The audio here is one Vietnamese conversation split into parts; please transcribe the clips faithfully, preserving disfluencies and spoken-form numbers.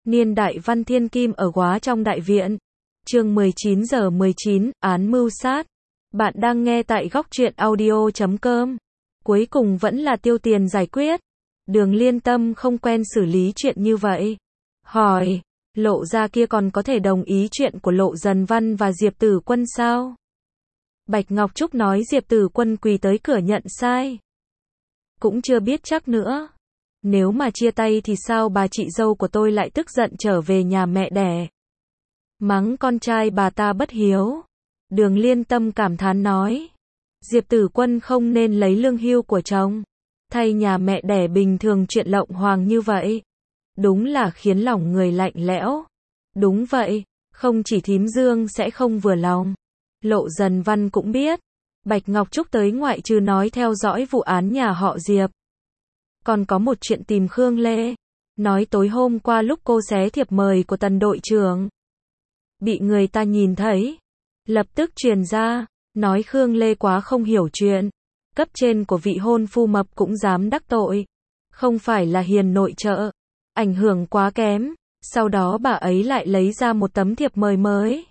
Niên đại Văn Thiên Kim ở Góa trong đại viện. Chương mười chín giờ mười chín, án mưu sát. Bạn đang nghe tại góc truyện audio chấm com. Cuối cùng vẫn là Tiêu Tiền giải quyết. Đường Liên Tâm không quen xử lý chuyện như vậy. Hỏi, Lộ gia kia còn có thể đồng ý chuyện của Lộ Dần Văn và Diệp Tử Quân sao? Bạch Ngọc Trúc nói Diệp Tử Quân quỳ tới cửa nhận sai. Cũng chưa biết chắc nữa. Nếu mà chia tay thì sao bà chị dâu của tôi lại tức giận trở về nhà mẹ đẻ. Mắng con trai bà ta bất hiếu. Đường Liên Tâm cảm thán nói. Diệp Tử Quân không nên lấy lương hưu của chồng. Thay nhà mẹ đẻ bình thường chuyện lộng hoàng như vậy. Đúng là khiến lòng người lạnh lẽo. Đúng vậy, không chỉ thím Dương sẽ không vừa lòng. Lộ Dần Văn cũng biết. Bạch Ngọc Trúc tới ngoại trừ nói theo dõi vụ án nhà họ Diệp. Còn có một chuyện tìm Khương Lê. Nói tối hôm qua lúc cô xé thiệp mời của Tần đội trưởng. Bị người ta nhìn thấy. Lập tức truyền ra. Nói Khương Lê quá không hiểu chuyện. Cấp trên của vị hôn phu mập cũng dám đắc tội. Không phải là hiền nội trợ. Ảnh hưởng quá kém. Sau đó bà ấy lại lấy ra một tấm thiệp mời mới.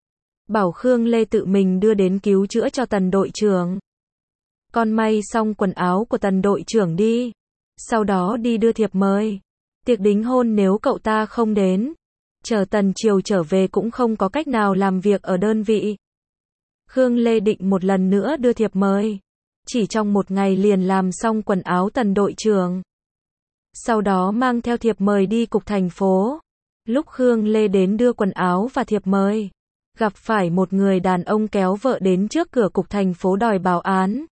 Bảo Khương Lê tự mình đưa đến cứu chữa cho Tần đội trưởng. Con may xong quần áo của Tần đội trưởng đi. Sau đó đi đưa thiệp mời. Tiệc đính hôn nếu cậu ta không đến. Chờ Tần chiều trở về cũng không có cách nào làm việc ở đơn vị. Khương Lê định một lần nữa đưa thiệp mời. Chỉ trong một ngày liền làm xong quần áo Tần đội trưởng. Sau đó mang theo thiệp mời đi cục thành phố. Lúc Khương Lê đến đưa quần áo và thiệp mời. Gặp phải một người đàn ông kéo vợ đến trước cửa cục thành phố đòi báo án.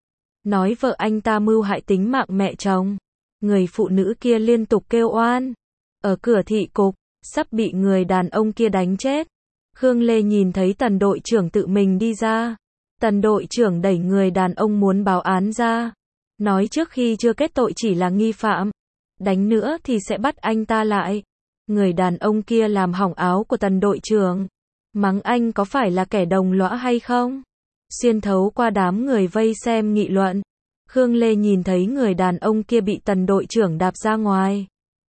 Nói vợ anh ta mưu hại tính mạng mẹ chồng. Người phụ nữ kia liên tục kêu oan. Ở cửa thị cục, sắp bị người đàn ông kia đánh chết. Khương Lê nhìn thấy Tần đội trưởng tự mình đi ra. Tần đội trưởng đẩy người đàn ông muốn báo án ra. Nói trước khi chưa kết tội chỉ là nghi phạm. Đánh nữa thì sẽ bắt anh ta lại. Người đàn ông kia làm hỏng áo của Tần đội trưởng. Mắng anh có phải là kẻ đồng lõa hay không? Xuyên thấu qua đám người vây xem nghị luận. Khương Lê nhìn thấy người đàn ông kia bị Tần đội trưởng đạp ra ngoài.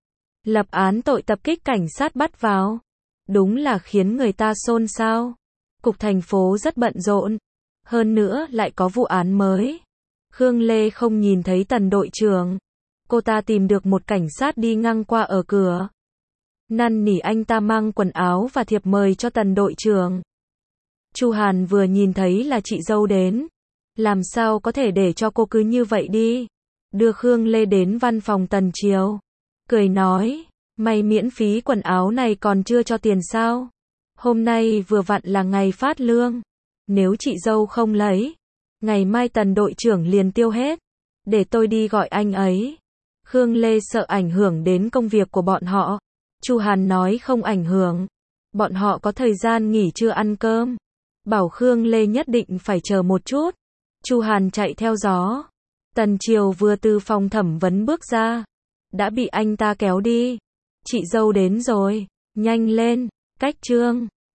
Lập án tội tập kích cảnh sát bắt vào. Đúng là khiến người ta xôn xao. Cục thành phố rất bận rộn. Hơn nữa lại có vụ án mới. Khương Lê không nhìn thấy Tần đội trưởng. Cô ta tìm được một cảnh sát đi ngang qua ở cửa. Năn nỉ anh ta mang quần áo và thiệp mời cho Tần đội trưởng. Chu Hàn vừa nhìn thấy là chị dâu đến. Làm sao có thể để cho cô cứ như vậy đi. Đưa Khương Lê đến văn phòng Tần Chiều. Cười nói, mày miễn phí quần áo này còn chưa cho tiền sao? Hôm nay vừa vặn là ngày phát lương. Nếu chị dâu không lấy, ngày mai Tần đội trưởng liền tiêu hết. Để tôi đi gọi anh ấy. Khương Lê sợ ảnh hưởng đến công việc của bọn họ. Chu Hàn nói không ảnh hưởng. Bọn họ có thời gian nghỉ trưa ăn cơm. Bảo Khương Lê nhất định phải chờ một chút. Chu Hàn chạy theo gió. Tần Chiều vừa từ phòng thẩm vấn bước ra. Đã bị anh ta kéo đi. Chị dâu đến rồi. Nhanh lên. Cách trương.